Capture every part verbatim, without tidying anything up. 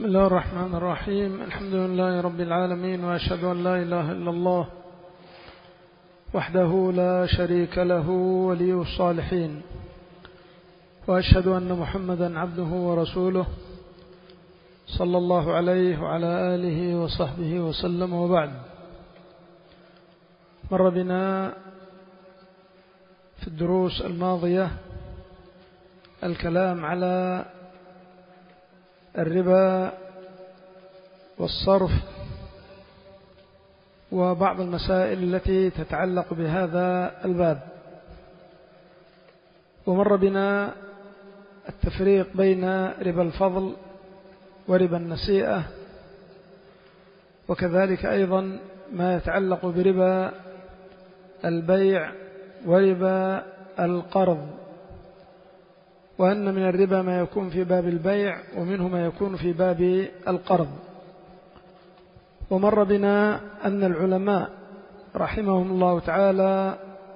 بسم الله الرحمن الرحيم. الحمد لله رب العالمين، وأشهد أن لا إله إلا الله وحده لا شريك له ولي الصالحين، وأشهد أن محمدا عبده ورسوله صلى الله عليه وعلى آله وصحبه وسلم. وبعد، مر بنا في الدروس الماضية الكلام على الربا والصرف وبعض المسائل التي تتعلق بهذا الباب، ومر بنا التفريق بين ربا الفضل وربا النسيئة، وكذلك أيضا ما يتعلق بربا البيع وربا القرض، وأن من الربا ما يكون في باب البيع ومنه ما يكون في باب القرض. ومر بنا أن العلماء رحمهم الله تعالى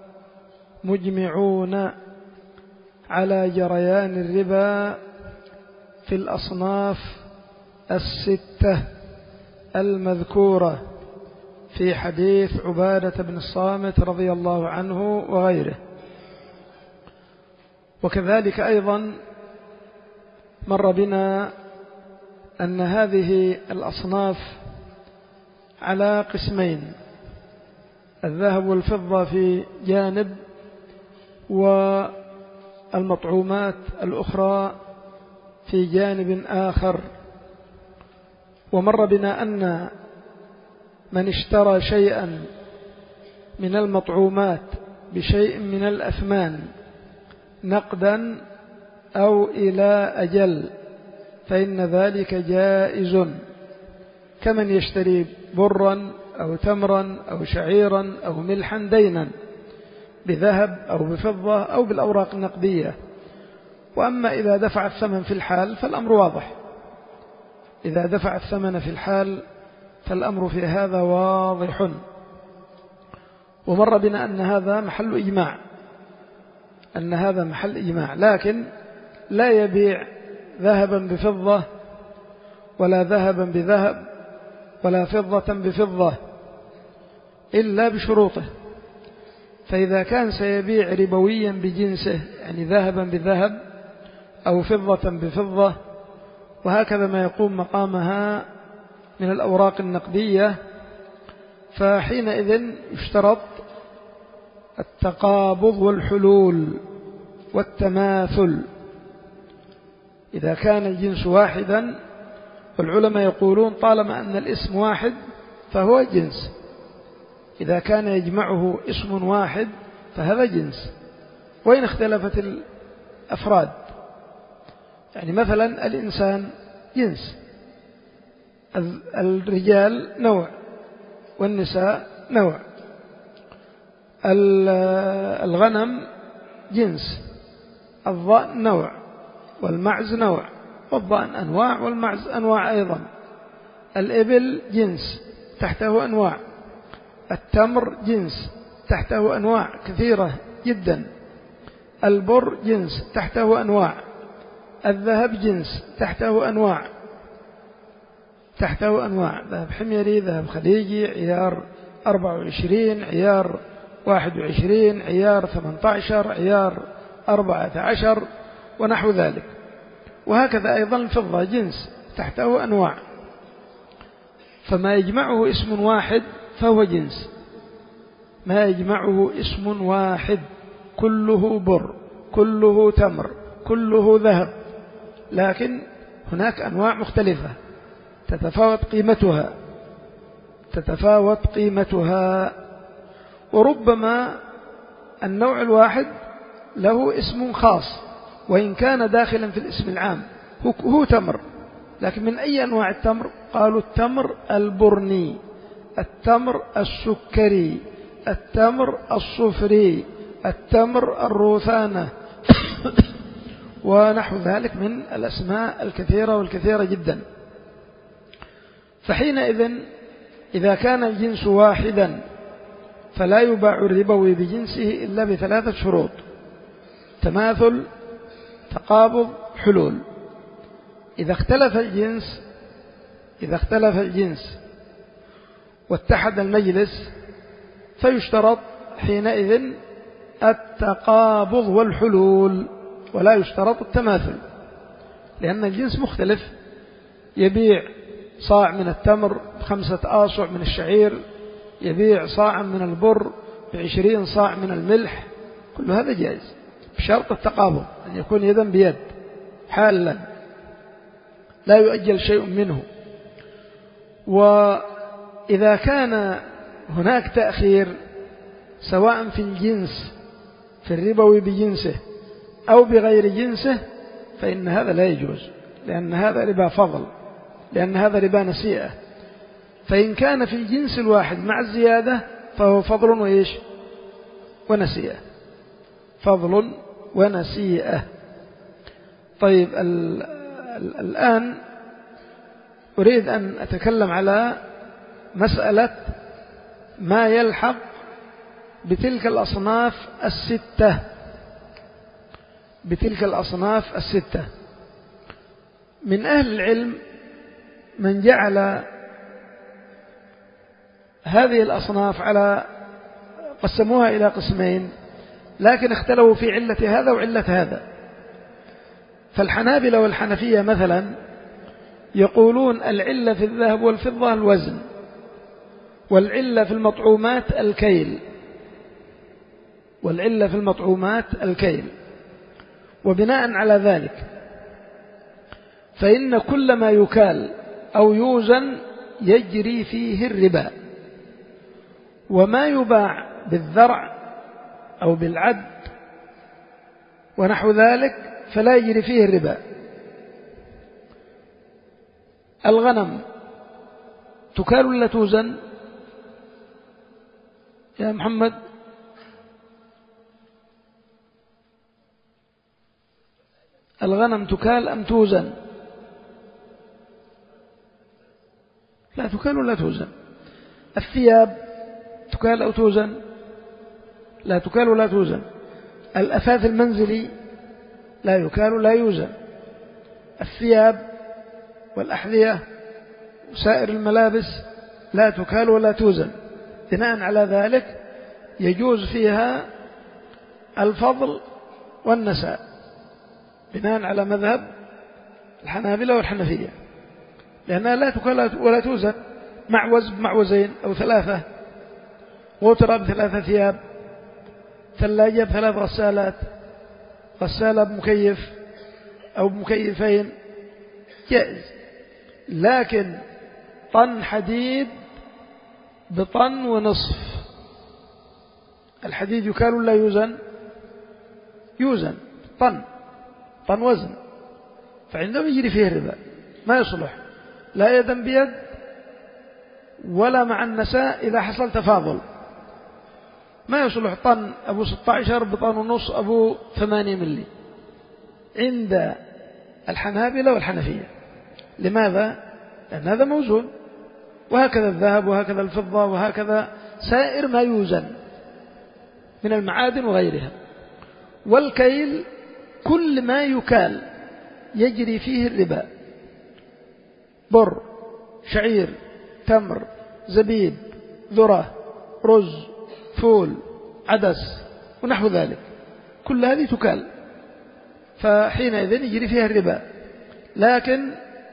مجمعون على جريان الربا في الأصناف الستة المذكورة في حديث عبادة بن الصامت رضي الله عنه وغيره. وكذلك أيضا مر بنا أن هذه الأصناف على قسمين: الذهب والفضة في جانب، والمطعومات الأخرى في جانب آخر. ومر بنا أن من اشترى شيئا من المطعومات بشيء من الأثمان نقدا أو إلى أجل فإن ذلك جائز، كمن يشتري برا أو تمرا أو شعيرا أو ملحا دينا بذهب أو بفضة أو بالأوراق النقدية. وأما إذا دفع الثمن في الحال فالأمر واضح، إذا دفع الثمن في الحال فالأمر في هذا واضح. ومر بنا أن هذا محل إجماع، أن هذا محل إجماع، لكن لا يبيع ذهبا بفضة ولا ذهبا بذهب ولا فضة بفضة إلا بشروطه. فإذا كان سيبيع ربويا بجنسه، يعني ذهبا بذهب أو فضة بفضة وهكذا ما يقوم مقامها من الأوراق النقدية، فحينئذ يشترط التقابض والحلول والتماثل إذا كان الجنس واحدا. والعلماء يقولون طالما أن الاسم واحد فهو جنس، إذا كان يجمعه اسم واحد فهذا جنس، وإن اختلفت الأفراد. يعني مثلا الإنسان جنس، الرجال نوع والنساء نوع، الغنم جنس، الضأن نوع والمعز نوع، والضأن أنواع والمعز أنواع أيضا، الإبل جنس تحته أنواع، التمر جنس تحته أنواع كثيرة جدا، البر جنس تحته أنواع، الذهب جنس تحته أنواع تحته أنواع ذهب حميري، ذهب خليجي، عيار أربعة وعشرين، عيار واحد وعشرين، عيار ثمانية عشر، عيار أربعة عشر، ونحو ذلك. وهكذا أيضا الفضة جنس تحته أنواع، فما يجمعه اسم واحد فهو جنس، ما يجمعه اسم واحد كله بر كله تمر كله ذهب، لكن هناك أنواع مختلفة تتفاوت قيمتها تتفاوت قيمتها وربما النوع الواحد له اسم خاص وإن كان داخلا في الاسم العام، هو تمر، لكن من أي أنواع التمر؟ قالوا التمر البرني، التمر السكري، التمر الصفري، التمر الروثانة ونحو ذلك من الأسماء الكثيرة والكثيرة جدا. فحينئذ إذا كان الجنس واحدا فلا يباع الربوي بجنسه إلا بثلاثة شروط: تماثل، تقابض، حلول. إذا اختلف الجنس إذا اختلف الجنس واتحد المجلس فيشترط حينئذ التقابض والحلول، ولا يشترط التماثل، لأن الجنس مختلف. يبيع صاع من التمر بخمسة آصع من الشعير، يبيع صاعا من البر بعشرين صاع من الملح، كل هذا جائز بشرط التقابض، أن يكون يدا بيد حالا لا يؤجل شيء منه. وإذا كان هناك تأخير سواء في الجنس في الربوي بجنسه أو بغير جنسه فإن هذا لا يجوز، لأن هذا ربا فضل، لأن هذا ربا نسيئة. فإن كان في الجنس الواحد مع الزيادة فهو فضل وإيش ونسيئة، فضل ونسيئة. طيب الآن أريد أن أتكلم على مسألة ما يلحق بتلك الأصناف الستة بتلك الأصناف الستة. من أهل العلم من جعل هذه الأصناف على قسموها إلى قسمين، لكن اختلفوا في علة هذا وعلة هذا. فالحنابلة والحنفية مثلا يقولون العلة في الذهب والفضة الوزن، والعلة في المطعومات الكيل والعلة في المطعومات الكيل وبناء على ذلك فإن كل ما يكال أو يوزن يجري فيه الربا، وما يباع بالذرع أو بالعد ونحو ذلك فلا يجري فيه الربا. الغنم تكال ولا توزن يا محمد؟ الغنم تكال أم توزن؟ لا تكال ولا توزن. الثياب تكال أو توزن؟ لا تكال ولا توزن. الأثاث المنزلي لا يكال ولا يوزن. الثياب والأحذية وسائر الملابس لا تكال ولا توزن. بناء على ذلك يجوز فيها الفضل والنساء بناء على مذهب الحنابلة والحنفية، لأنها لا تكال ولا توزن. معوز بمعوزين أو ثلاثة، غترة بثلاثة ثياب، ثلاجة بثلاث غسالات، غسالة بمكيف أو بمكيفين جائز. لكن طن حديد بطن ونصف، الحديد يكال ولا يوزن؟ يوزن طن طن وزن، فعندهم يجري فيه الربا، ما يصلح لا يدا بيد ولا مع النساء إذا حصل تفاضل. ما يصلح طن أبو ستة عشر بطن ونص أبو ثمانية ملي عند الحنابلة والحنفية. لماذا؟ لأن هذا موزون، وهكذا الذهب وهكذا الفضة وهكذا سائر ما يوزن من المعادن وغيرها. والكيل كل ما يكال يجري فيه الربا، بر، شعير، تمر، زبيب، ذرة، رز، فول، عدس ونحو ذلك، كل هذه تكال، فحينئذ يجري فيها الربا. لكن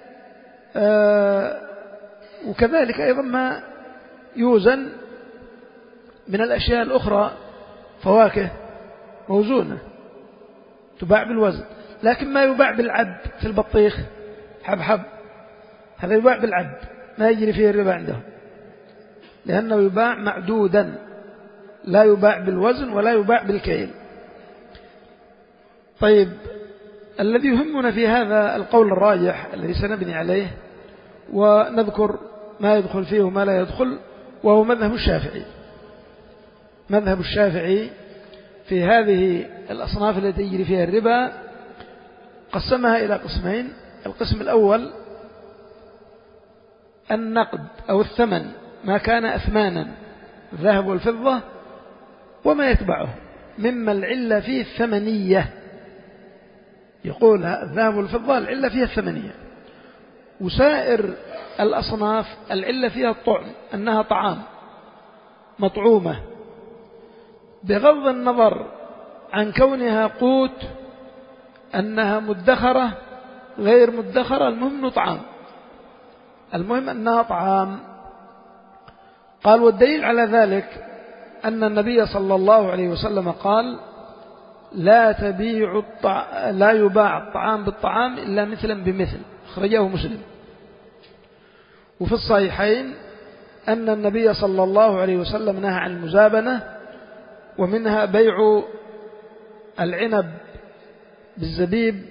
آه وكذلك أيضا ما يوزن من الأشياء الأخرى، فواكه موزونة تباع بالوزن، لكن ما يباع بالعد في البطيخ حبحب هذا يباع بالعد، ما يجري فيه الربا عندهم، لأنه يباع معدودا، لا يباع بالوزن ولا يباع بالكيل. طيب الذي يهمنا في هذا القول الراجح الذي سنبني عليه ونذكر ما يدخل فيه وما لا يدخل، وهو مذهب الشافعي. مذهب الشافعي في هذه الأصناف التي يجري فيها الربا قسمها إلى قسمين. القسم الأول النقد أو الثمن، ما كان أثمانا، الذهب والفضة وما يتبعه، مما العلة فيه الثمنية. يقول الذهب والفضة العلة فيها الثمنية، وسائر الأصناف العلة فيها الطعم، أنها طعام مطعومة، بغض النظر عن كونها قوت، أنها مدخرة غير مدخرة، المهم أنه طعام، المهم أنها طعام. قال والدليل على ذلك أن النبي صلى الله عليه وسلم قال لا تبيع الطع... لا يباع الطعام بالطعام إلا مثلا بمثل، أخرجه مسلم. وفي الصحيحين أن النبي صلى الله عليه وسلم نهى عن المزابنة، ومنها بيع العنب بالزبيب،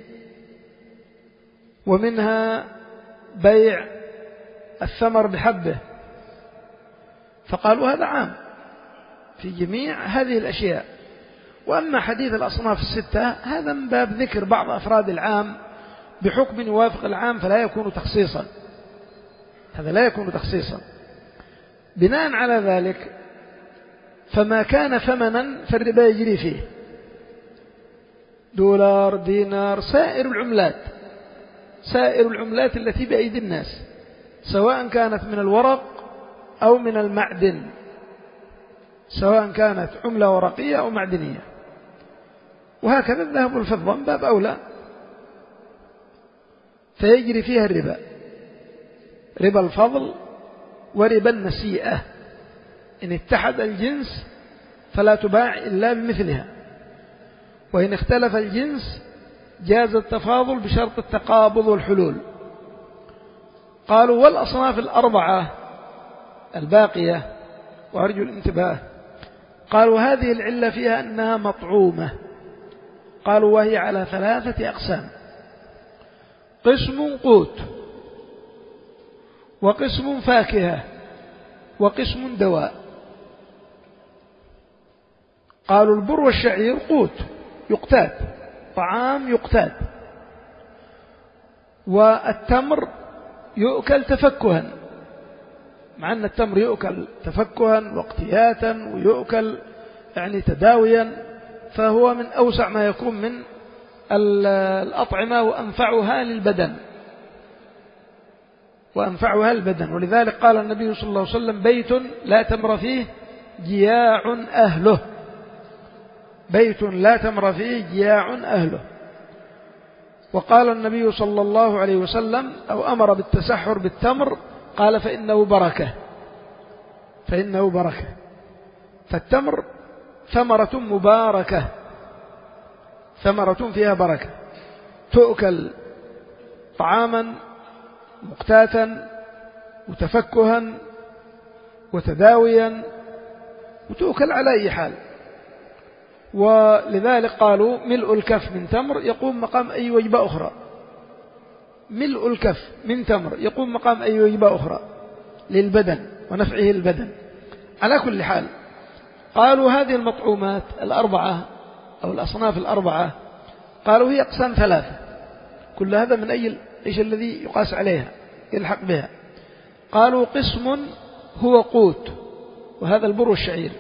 ومنها بيع الثمر بحبه، فقالوا هذا عام في جميع هذه الأشياء. وأما حديث الأصناف الستة هذا من باب ذكر بعض أفراد العام بحكم يوافق العام، فلا يكون تخصيصا، هذا لا يكون تخصيصا. بناء على ذلك فما كان ثمنا فالربا يجري فيه، دولار، دينار، سائر العملات، سائر العملات التي بأيدي الناس، سواء كانت من الورق أو من المعدن، سواء كانت عملة ورقية أو معدنية. وهكذا الذهب والفضة من باب أولى، فيجري فيها الربا، ربا الفضل وربا النسيئة، إن اتحد الجنس فلا تباع إلا بمثلها، وإن اختلف الجنس جاز التفاضل بشرط التقابض والحلول. قالوا والأصناف الأربعة الباقية، وأرجو الانتباه، قالوا هذه العلة فيها أنها مطعومة، قالوا وهي على ثلاثة أقسام: قسم قوت، وقسم فاكهة، وقسم دواء. قالوا البر والشعير قوت يقتات، طعام يقتات، والتمر يؤكل تفكها، مع أن التمر يؤكل تفكها واقتياتا ويؤكل يعني تداويا، فهو من أوسع ما يكون من الأطعمة وأنفعها للبدن، وأنفعها للبدن. ولذلك قال النبي صلى الله عليه وسلم بيت لا تمر فيه جياع أهله، بيت لا تمر فيه جياع أهله. وقال النبي صلى الله عليه وسلم أو أمر بالتسحر بالتمر، قال فإنه بركة، فإنه بركة. فالتمر ثمرة مباركة، ثمرة فيها بركة، تؤكل طعاما مقتاتا وتفكها وتداويا، وتؤكل على أي حال. ولذلك قالوا ملء الكف من تمر يقوم مقام أي وجبة أخرى، ملء الكف من تمر يقوم مقام أي وجبة أخرى للبدن ونفعه البدن. على كل حال قالوا هذه المطعومات الأربعة أو الأصناف الأربعة، قالوا هي أقسام ثلاثة، كل هذا من أي إيش الذي يقاس عليها يلحق بها. قالوا قسم هو قوت، وهذا البر والشعير،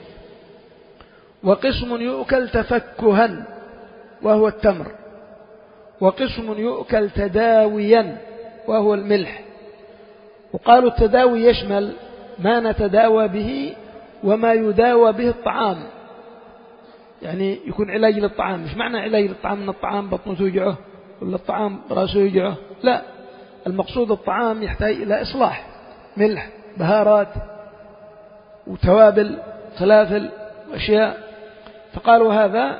وقسم يؤكل تفكها وهو التمر، وقسم يؤكل تداويا وهو الملح. وقالوا التداوي يشمل ما نتداوى به وما يداوى به الطعام، يعني يكون علاج للطعام. مش معنى علاج للطعام أن الطعام بطنه توجعه ولا الطعام رأسه يوجعه، لا، المقصود الطعام يحتاج إلى إصلاح، ملح، بهارات وتوابل، فلافل وأشياء. فقالوا هذا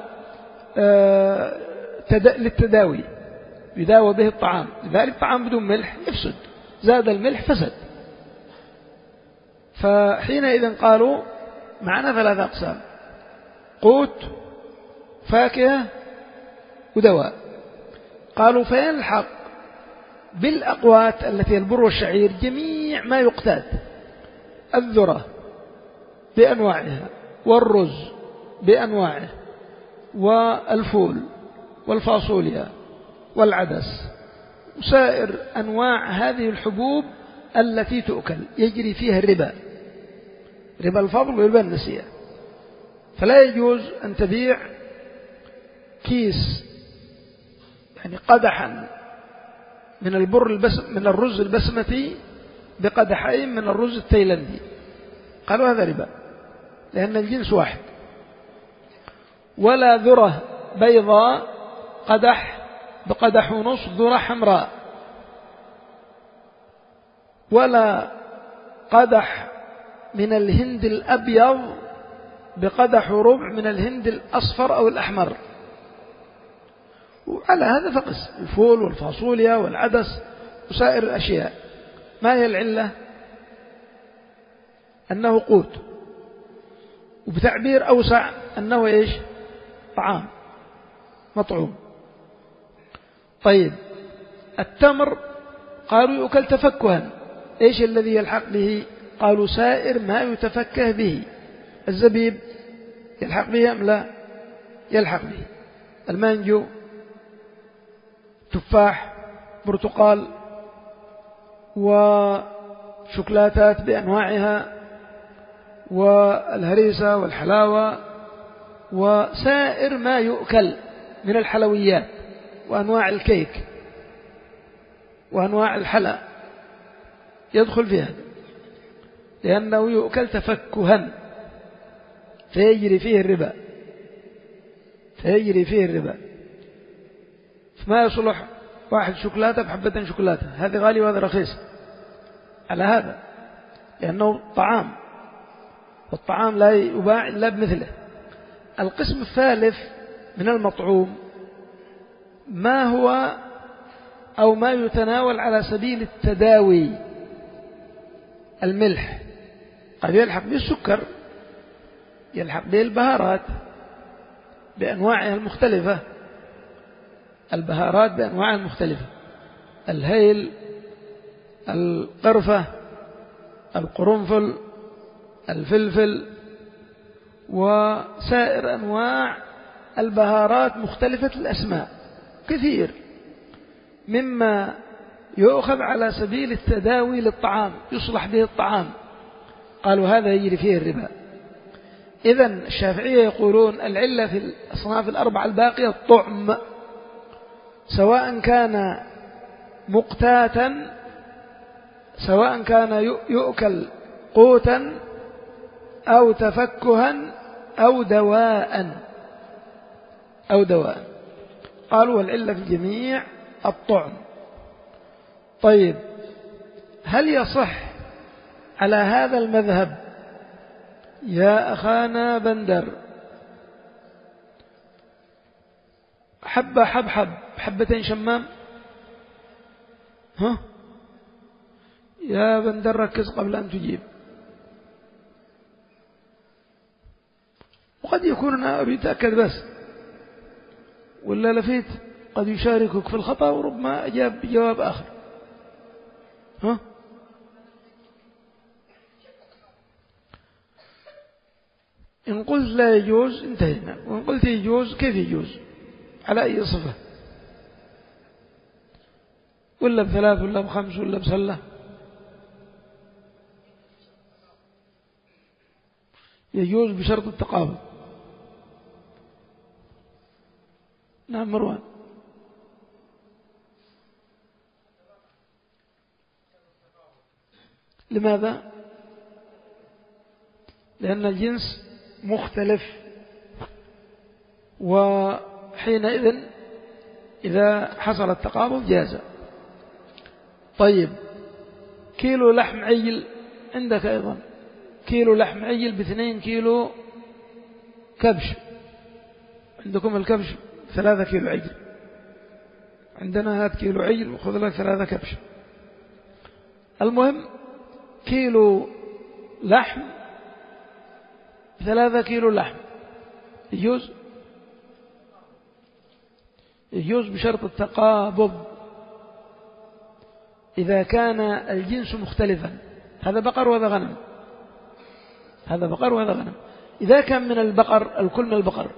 للتداوي يداوى به الطعام، لذلك الطعام بدون ملح يفسد، زاد الملح فسد. فحينئذ قالوا معنا ثلاثة أقسام: قوت، فاكهة، ودواء. قالوا فيلحق بالأقوات التي البر والشعير جميع ما يقتات: الذرة بأنواعها، والرز بأنواعه، والفول والفاصوليا والعدس، وسائر أنواع هذه الحبوب التي تؤكل يجري فيها الربا، ربا الفضل وربا النسيئة. فلا يجوز أن تبيع كيس يعني قدحا من البر البس من الرز البسمتي بقدحين من الرز التايلندي، قالوا هذا ربا لأن الجنس واحد. ولا ذرة بيضاء قدح بقدح ونص ذرة حمراء، ولا قدح من الهند الأبيض بقدح ربع من الهند الأصفر أو الأحمر. وعلى هذا فقس الفول والفاصوليا والعدس وسائر الأشياء. ما هي العلة؟ أنه قوت، وبتعبير أوسع أنه إيش؟ طعام مطعوم. طيب التمر قالوا يؤكل تفكها، إيش الذي يلحق به؟ قالوا سائر ما يتفكه به. الزبيب يلحق به أم لا؟ يلحق به. المانجو، تفاح، برتقال، وشوكولاتات بأنواعها، والهريسة والحلاوة، وسائر ما يؤكل من الحلويات وأنواع الكيك وأنواع الحلى يدخل في هذا، لأنه يؤكل تفكها فيجري فيه الربا، فيجري فيه الربا. فما يصلح واحد شوكولاتة بحبة شوكولاتة، هذا غالي وهذا رخيص على هذا، لأنه طعام، والطعام لا يباع إلا بمثله. القسم الثالث من المطعوم ما هو أو ما يتناول على سبيل التداوي. الملح قد يلحق به السكر، يلحق به البهارات بأنواعها المختلفة، البهارات بأنواعها المختلفة، الهيل، القرفة، القرنفل، الفلفل، وسائر أنواع البهارات مختلفة الأسماء كثير مما يؤخذ على سبيل التداوي للطعام، يصلح به الطعام، قالوا هذا يجري فيه الربا. إذن الشافعية يقولون العلة في الأصناف الأربعة الباقية الطعم، سواء كان مقتاتا، سواء كان يؤكل قوتا أو تفكها أو دواء أو دواء. قالوا والعلة في الجميع الطعم. طيب هل يصح على هذا المذهب يا أخانا بندر حبة حبحب حبتين شمام؟ ها يا بندر ركز قبل أن تجيب. وقد يكون أنا أريد أتأكد بس، ولا لفيت قد يشاركك في الخطأ وربما أجاب بجواب آخر. ها إن قلت لا يجوز انتهينا، وإن قلت يجوز كيف يجوز؟ على أي صفة؟ ولا بثلاث ولا بخمس ولا بسلة؟ يجوز بشرط التقابل. نعم مروان. لماذا؟ لأن الجنس مختلف، وحينئذ إذا حصل التقابل جاز. طيب كيلو لحم عجل عندك أيضا، كيلو لحم عجل باثنين كيلو كبش، عندكم الكبش ثلاثة كيلو عجل، عندنا هات كيلو عجل وخذ لك ثلاثة كبش. المهم كيلو لحم ثلاثة كيلو لحم يجوز؟ يجوز بشرط التقابض إذا كان الجنس مختلفا. هذا بقر وهذا غنم، هذا بقر وهذا غنم. إذا كان من البقر الكل من البقر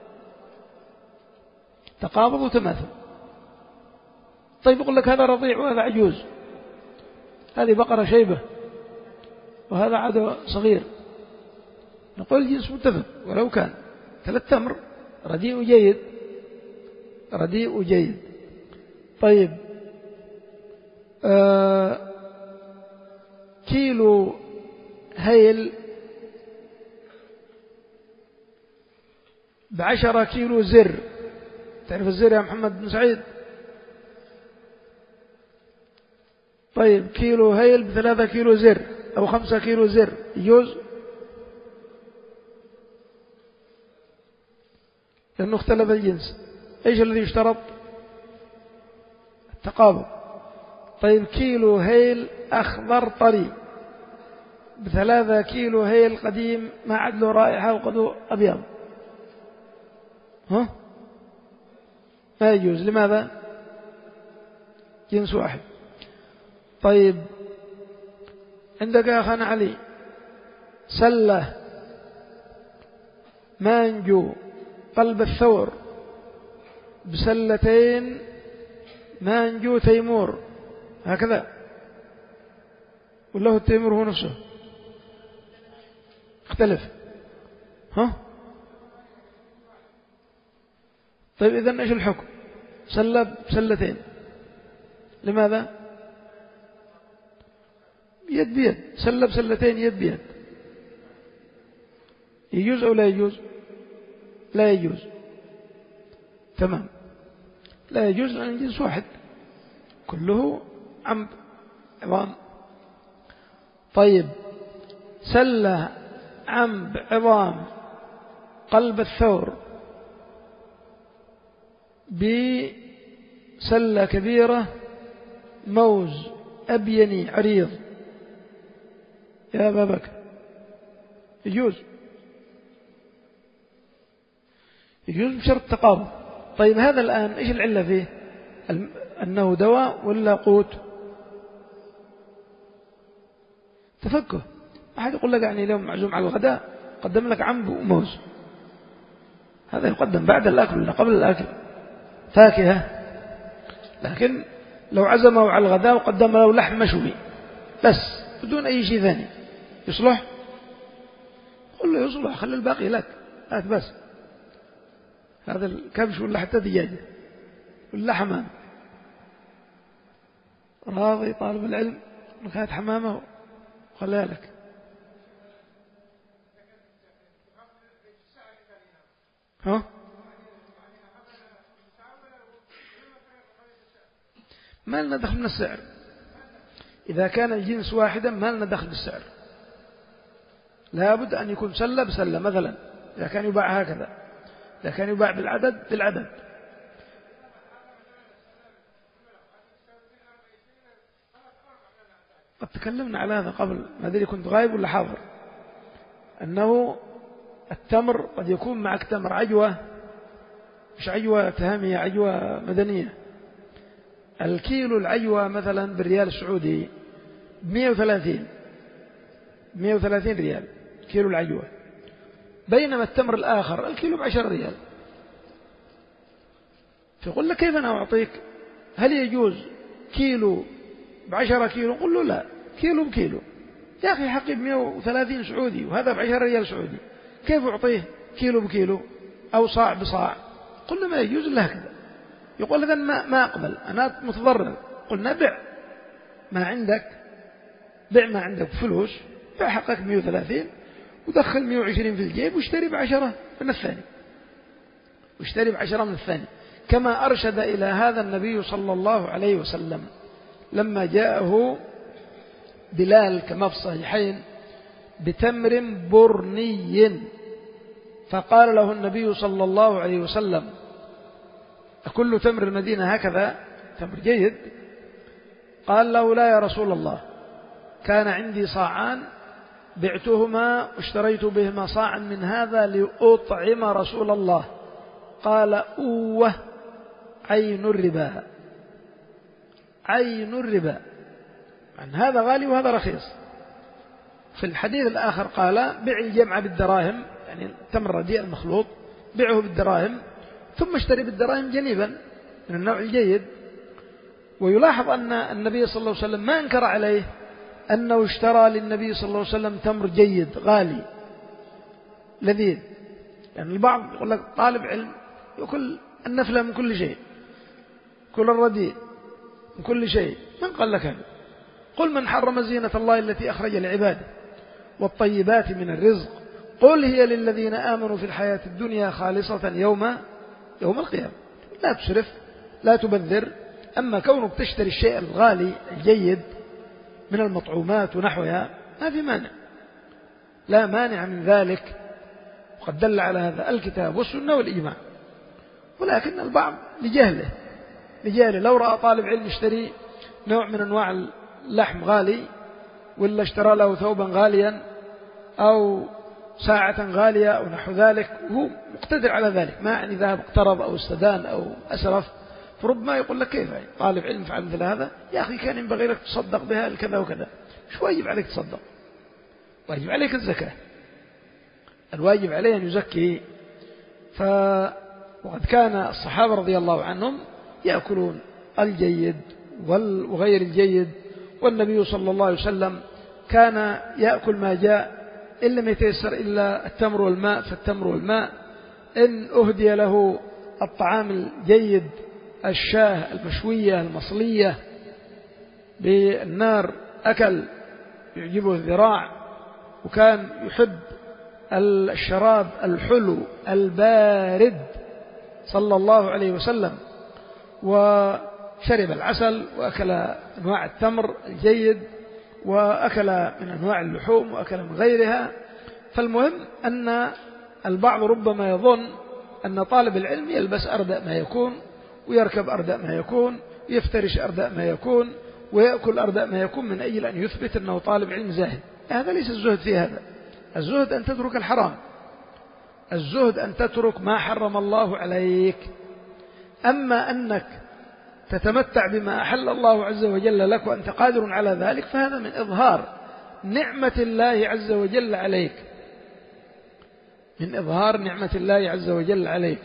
تقابض وتماثل. طيب يقول لك هذا رضيع وهذا عجوز، هذه بقرة شيبة وهذا عدو صغير، نقول الجنس متفق ولو كان كالتمر رديء جيد، رديء جيد. طيب آه كيلو هيل بعشرة كيلو زر. تعرف الزر يا محمد بن سعيد؟ طيب كيلو هيل بثلاثة كيلو زر أو خمسة كيلو زر يجوز؟ لأنه اختلف الجنس. إيش الذي يشترط؟ التقابل. طيب كيلو هيل أخضر طري بثلاثة كيلو هيل قديم ما عاد له رائحة وقدو أبيض، ها؟ ما يجوز. لماذا؟ جنس واحد. طيب عندك يا أخانا علي سلة مانجو قلب الثور بسلتين مانجو تيمور، هكذا ولا هو التيمور هو نفسه؟ اختلف، ها؟ طيب إذن إيش الحكم؟ سلة بسلتين، لماذا؟ يد بيد، سلة بسلتين يد بيد، يجوز أو لا يجوز؟ لا يجوز. تمام، لا يجوز لأن الجنس واحد كله عمب عظام. طيب سلة عمب عظام قلب الثور بسلة كبيرة موز أبيني عريض يا أبا بكر، يجوز؟ يجوز بشرط تقابل. طيب هذا الآن إيش العلة فيه؟ أنه دواء ولا قوت؟ تفكه. أحد يقول لك يعني اليوم معزوم على الغداء قدم لك عنب وموز، هذا يقدم بعد الأكل ولا قبل الأكل؟ فاكهة. لكن لو عزمه على الغداء وقدم له لحم مشوي بس بدون أي شيء ثاني يصلح؟ قل له يصلح، خلي الباقي لك، هات بس هذا الكبش ولا حتى دجاجة ولا حمام. راضي طالب العلم نكات حمامه وخليها لك. ها؟ ما لنا دخل من السعر. إذا كان الجنس واحدا ما لنا دخل بالسعر، لابد أن يكون سلة بسلة. مثلا إذا كان يباع هكذا، إذا كان يباع بالعدد بالعدد. قد تكلمنا على هذا قبل، ما أدري كنت غايب ولا حاضر، أنه التمر قد يكون معك تمر عجوة، مش عجوة تهامية، عجوة مدنية. الكيلو العجوة مثلا بالريال السعودي مئة وثلاثين مئة وثلاثين ريال كيلو العجوة، بينما التمر الآخر الكيلو بعشر ريال. فيقول لك كيف أنا أعطيك؟ هل يجوز كيلو بعشرة كيلو؟ قل له لا، كيلو بكيلو. يا أخي حقي بمئة وثلاثين سعودي وهذا بعشر ريال سعودي، كيف أعطيه كيلو بكيلو أو صاع بصاع؟ قل له ما يجوز إلا هكذا. يقول إذن ما, ما أقبل، أنا متضرر. قلنا بع ما عندك، بع ما عندك فلوس، بع حقك مئة وثلاثين ودخل مئة وعشرين في الجيب واشتري بعشرة من الثاني، واشتري بعشرة من الثاني، كما أرشد إلى هذا النبي صلى الله عليه وسلم لما جاءه بلال كما في الصحيحين بتمر برني، فقال له النبي صلى الله عليه وسلم: أكل تمر المدينة هكذا تمر جيد؟ قال له: لا يا رسول الله، كان عندي صاعان بعتهما واشتريت بهما صاعا من هذا لأطعم رسول الله. قال: أوه عين الربا، عين الربا، يعني هذا غالي وهذا رخيص. في الحديث الآخر قال: بع الجمع بالدراهم، يعني التمر الرديء المخلوط بيعه بالدراهم ثم اشتري بالدراهم جنيبا من النوع الجيد. ويلاحظ أن النبي صلى الله عليه وسلم ما أنكر عليه أنه اشترى للنبي صلى الله عليه وسلم تمر جيد غالي لذيذ. يعني البعض يقول لك طالب علم يأكل النفلة من كل شيء، كل الرديء من كل شيء، من قال لك هذا؟ قل من حرم زينة الله التي أخرج لعباده والطيبات من الرزق قل هي للذين آمنوا في الحياة الدنيا خالصة يوم يوم القيامة. لا تسرف لا تبذر. أما كونك تشتري الشيء الغالي الجيد من المطعومات ونحوها ما في مانع، لا مانع من ذلك، وقد دل على هذا الكتاب والسنة والإجماع. ولكن البعض لجهله لجهله لو رأى طالب علم يشتري نوع من أنواع اللحم غالي، ولا اشترى له ثوبا غاليا أو ساعة غالية أو نحو ذلك، وهو مقتدر على ذلك، ما يعني ذهب اقترض أو استدان أو أسرف، فربما يقول لك كيف يعني طالب علم فعل مثل هذا؟ يا أخي كان ينبغي لك تصدق بها لكذا وكذا. مش واجب عليك تصدق، واجب عليك الزكاة، الواجب عليه أن يزكي. ف وقد كان الصحابة رضي الله عنهم يأكلون الجيد وغير الجيد، والنبي صلى الله عليه وسلم كان يأكل ما جاء إن لم يتيسر إلا التمر والماء فالتمر والماء. إن أهدي له الطعام الجيد الشاه المشوية المصلية بالنار أكل يعجبه الذراع. وكان يحب الشراب الحلو البارد صلى الله عليه وسلم، وشرب العسل وأكل أنواع التمر الجيد وأكل من أنواع اللحوم وأكل من غيرها. فالمهم أن البعض ربما يظن أن طالب العلم يلبس أردأ ما يكون ويركب أردأ ما يكون ويفترش أردأ ما يكون ويأكل أردأ ما يكون من أجل أن يثبت أنه طالب علم زاهد. هذا ليس الزهد في هذا. الزهد أن تترك الحرام، الزهد أن تترك ما حرم الله عليك. أما أنك تتمتع بما أحل الله عز وجل لك وأنت قادر على ذلك فهذا من إظهار نعمة الله عز وجل عليك، من إظهار نعمة الله عز وجل عليك.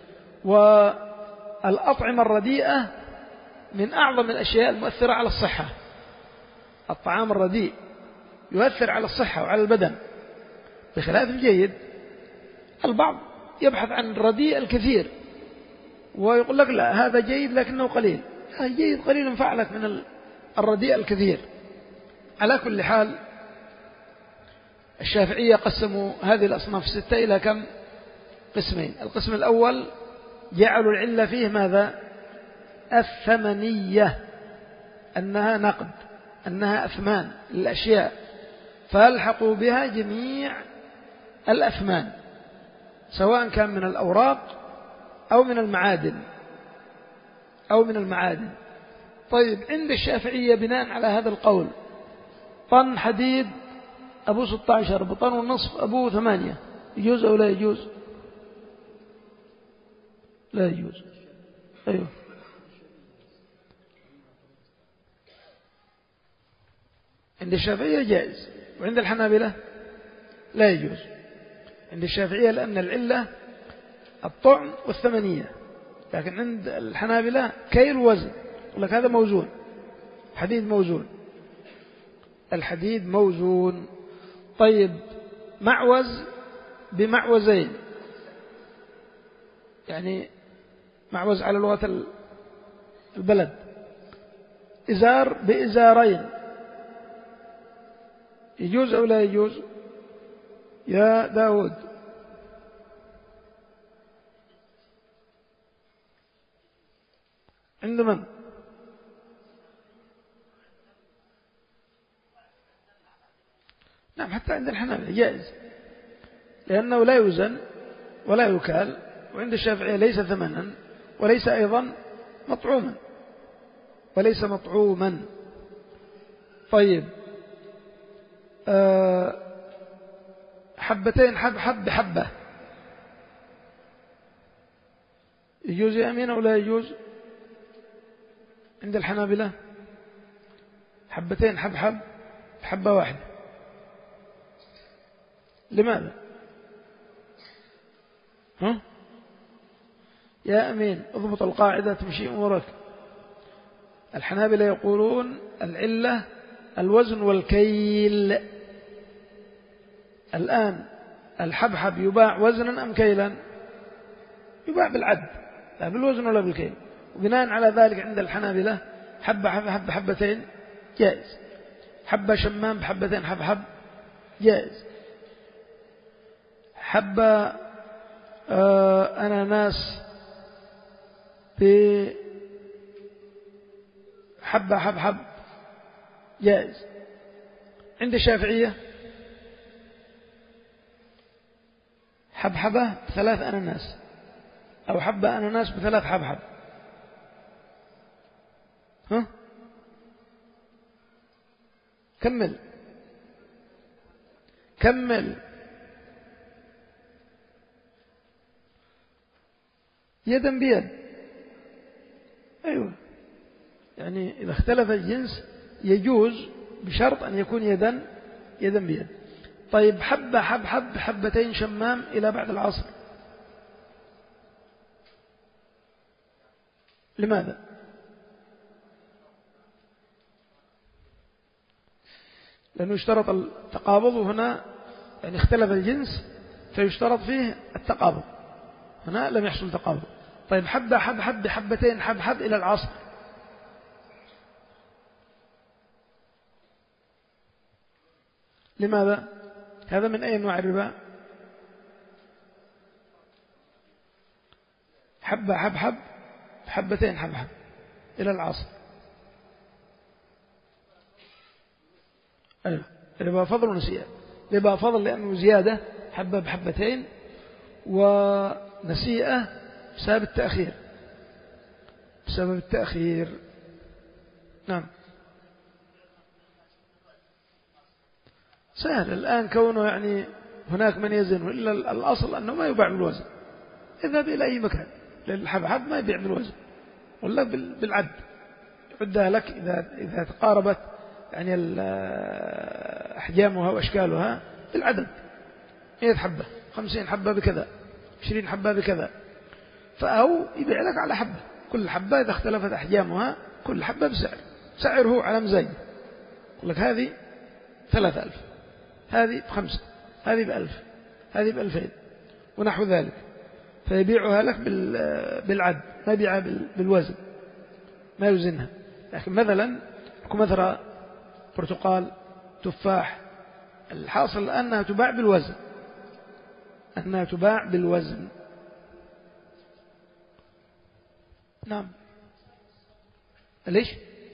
والأطعمة الرديئة من أعظم الأشياء المؤثرة على الصحة. الطعام الرديء يؤثر على الصحة وعلى البدن بخلاف الجيد. البعض يبحث عن الرديء الكثير ويقول لك لا هذا جيد لكنه قليل. هذا جيد قليل ينفع لك من الرديء الكثير. على كل حال الشافعية قسموا هذه الأصناف الستة إلى كم قسمين. القسم الأول جعلوا العلة فيه ماذا؟ الثمنية، أنها نقد، أنها أثمان للأشياء، فألحقوا بها جميع الأثمان سواء كان من الأوراق أو من المعادن أو من المعادن. طيب عند الشافعية بناء على هذا القول طن حديد أبو ستة عشر بطن ونصف أبو ثمانية يجوز أو لا يجوز؟ لا يجوز. أيوه عند الشافعية جائز، وعند الحنابلة لا يجوز. عند الشافعية لأن العلة الطعم والثمنية، لكن عند الحنابلة كيل وزن، يقول لك هذا موزون، حديد موزون، الحديد موزون. طيب معوز بمعوزين، يعني معوز على لغة البلد، إزار بإزارين، يجوز أو لا يجوز يا داود؟ عند من؟ نعم حتى عند الحنابلة جائز، لأنه لا يوزن ولا يكال، وعند الشافعية ليس ثمنا وليس أيضا مطعوما وليس مطعوما. طيب أه حبتين حب حب بحبة يجوز يا أمين أو لا يجوز؟ عند الحنابلة حبتين حب حب حبة واحدة. لماذا؟ ها؟ يا أمين اضبط القاعدة تمشي أمورك. الحنابلة يقولون العلة الوزن والكيل. الآن الحبحب يباع وزنا أم كيلا؟ يباع بالعد، لا بالوزن ولا بالكيل. وبناء على ذلك عند الحنابلة حبة حبة حبة حبتين جائز. حبة شمام بحبتين حبحب جائز. حبة آه أناناس بحبة حبحب جائز. عند الشافعية حبحبة بثلاث أناناس أو حبة أناناس بثلاث حبحب. ها كمل كمل. يدا بيد. أيوة، يعني إذا اختلف الجنس يجوز بشرط أن يكون يدا يدا بيد. طيب حبة حب حب حبتين شمام إلى بعد العصر، لماذا؟ لأنه يشترط التقابض، وهنا يعني اختلف الجنس فيشترط فيه التقابض، هنا لم يحصل تقابض. طيب حبة حب حب بحبتين حب حب إلى العصر، لماذا؟ هذا من أي أنواع الربا؟ حبة حب حب حبتين حب حب إلى العصر. أيوة، ربا فضل ونسيئة. ربا فضل لأنه زيادة حبة بحبتين، ونسيئة بسبب التأخير بسبب التأخير. نعم سهل الآن كونه يعني هناك من يزن، إلا الأصل أنه ما يباع بالوزن. اذهب إلى أي مكان، للحبحب ما يبيع بالوزن ولا بالعد، يعدها لك إذا إذا تقاربت يعني أحجامها وأشكالها بالعدد، مئة حبة خمسين حبة بكذا، عشرين حبة بكذا، فأو يبيع لك على حبة، كل حبة إذا اختلفت أحجامها كل حبة بسعر، سعره على مزاج، يقول لك هذه ثلاثة ألف، هذه بخمسة، هذه بألف، هذه بألفين، ونحو ذلك، فيبيعها لك بالعد، ما يبيعها بالوزن، ما يوزنها. لكن مثلا كمثرى برتقال تفاح، الحاصل أنها تباع بالوزن، أنها تباع بالوزن. نعم ليش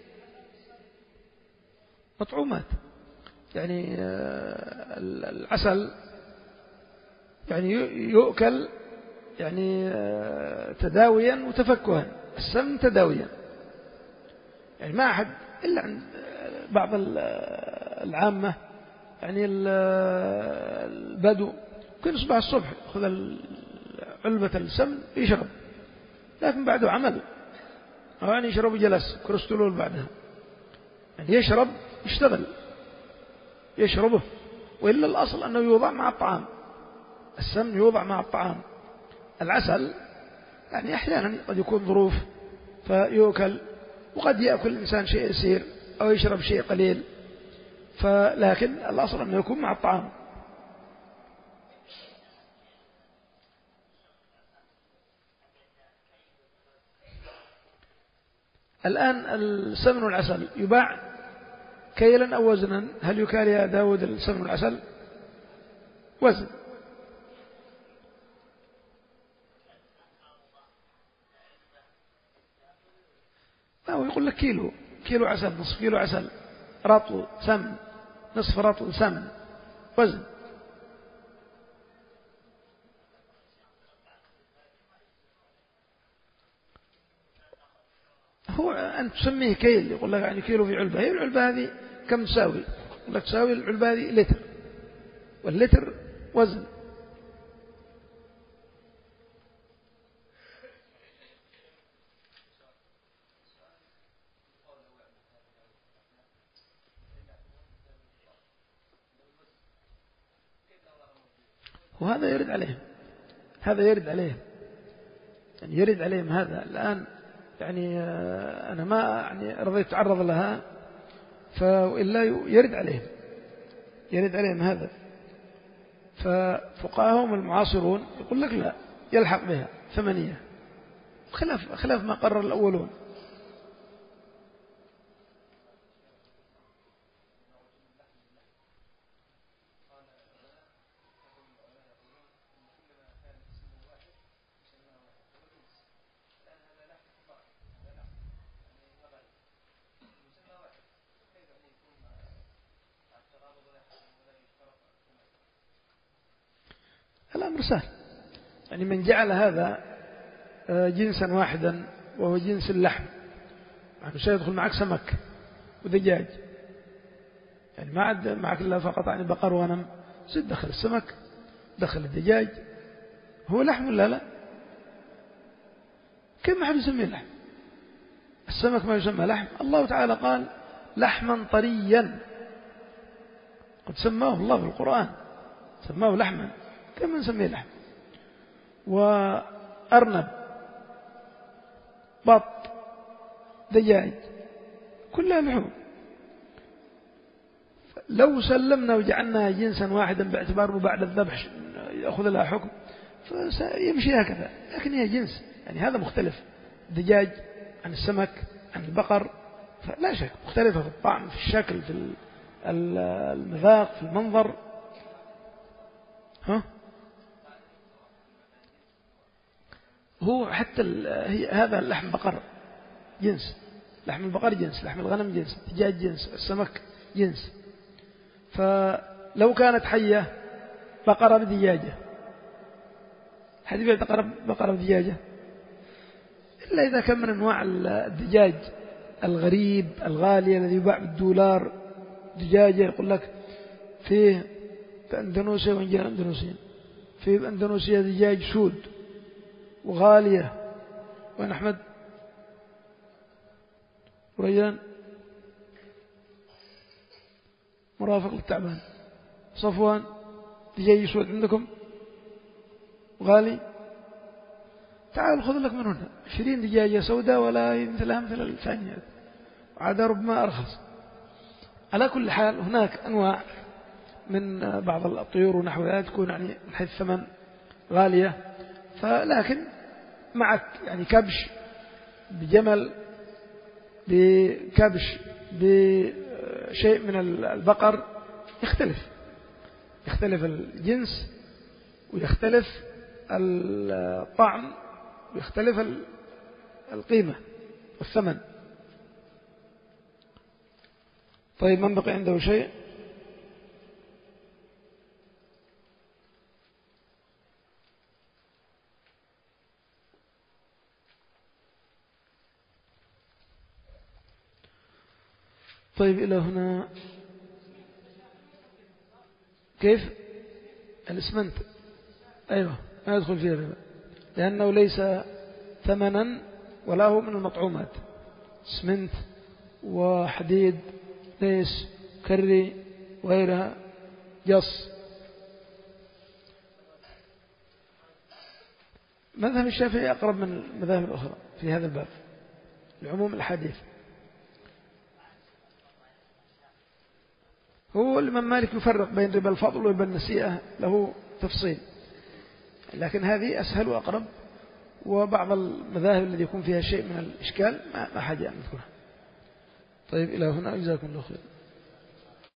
مطعومات، يعني العسل يعني يؤكل يعني تداويا وتفكها، السمن تداويا، يعني ما أحد إلا عند بعض العامة يعني البدو كل صباح الصبح يأخذ علبة السمن يشرب، لكن بعده عمل، أو يعني يشرب جلس كريستولول بعدها، يعني يشرب يشتغل يشربه، وإلا الأصل أنه يوضع مع الطعام، السمن يوضع مع الطعام. العسل يعني أحيانا قد يكون ظروف فيؤكل، وقد يأكل الإنسان شيء يسير أو يشرب شيء قليل، فلكن الأصل أنه يكون مع الطعام. الآن السمن والعسل يباع كيلا أو وزنا؟ هل يكال يا داود السمن والعسل؟ وزن. أو يقول لك كيلو، كيلو عسل، نصف كيلو عسل، رطل سمن، نصف رطل سمن، وزن. هو أن تسميه كيل، يقول لك يعني كيلو في علبة، هي العلبة هذه كم تساوي؟ يقول لك تساوي العلبة هذه لتر، واللتر وزن. وهذا يرد عليهم، هذا يرد عليهم، يعني يرد عليهم هذا الآن، يعني أنا ما يعني رضيت أتعرض لها، فإلا يرد عليهم يرد عليهم هذا. ففقهاهم المعاصرون يقول لك لا، يلحق بها ثمانية، خلاف خلاف ما قرر الأولون. هذا أمر سهل. يعني من جعل هذا جنسا واحدا وهو جنس اللحم، يعني سيدخل معك سمك ودجاج، يعني ما عاد معك إلا فقط يعني بقر وغنم، زد دخل السمك دخل الدجاج، هو لحم ولا لا؟ كيف ما حد يسميه لحم؟ السمك ما يسمى لحم، الله تعالى قال لحما طريا، قد سماه الله في القرآن سماه لحما، كيف ما نسميه لحم؟ وأرنب، بط، دجاج، كلها لحوم. لو سلمنا وجعلنا جنسا واحدا باعتباره بعد الذبح يأخذ لها حكم فسيمشي هكذا، لكن هي جنس، يعني هذا مختلف، الدجاج عن السمك عن البقر، فلا شك مختلفة في الطعم، في الشكل، في المذاق، في المنظر. ها؟ هو حتى هي هذا اللحم بقر جنس، لحم البقر جنس، لحم الغنم جنس، الدجاج جنس، السمك جنس. فلو كانت حية بقرة بدجاجة، حد يبيع بقرة بدجاجة إلا إذا كان من أنواع الدجاج الغريب الغالي الذي يباع بالدولار، دجاجة يقول لك فيه في أندونيسيا، وإن جاء أندونيسيا في أندونيسيا دجاج سود وغالية. وين أحمد وريان مرافق للتعبان؟ صفوان دجاج سود عندكم غالي؟ تعال خذ لك من هنا عشرين دجاجة سوداء ولا مثلها مثل الثانية، عاد ربما أرخص. على كل حال هناك أنواع من بعض الطيور ونحوها تكون يعني من حيث الثمن غالية، فلكن معك يعني كبش بجمل بكبش بشيء من البقر يختلف، يختلف الجنس ويختلف الطعم ويختلف القيمة والثمن. طيب من بقي عنده شيء؟ طيب إلى هنا كيف الإسمنت؟ أيوة ما يدخل فيه الربا لأنه ليس ثمنا ولا هو من المطعومات، إسمنت وحديد ليس كري وغيرها جص. مذهب الشافعي أقرب من المذاهب الأخرى في هذا الباب لعموم الحديث. هو الإمام مالك يفرق بين ربا الفضل وربا النسيئة، له تفصيل، لكن هذه أسهل وأقرب، وبعض المذاهب التي يكون فيها شيء من الإشكال ما حاجة أن نذكرها. طيب إلى هنا جزاكم الله خير.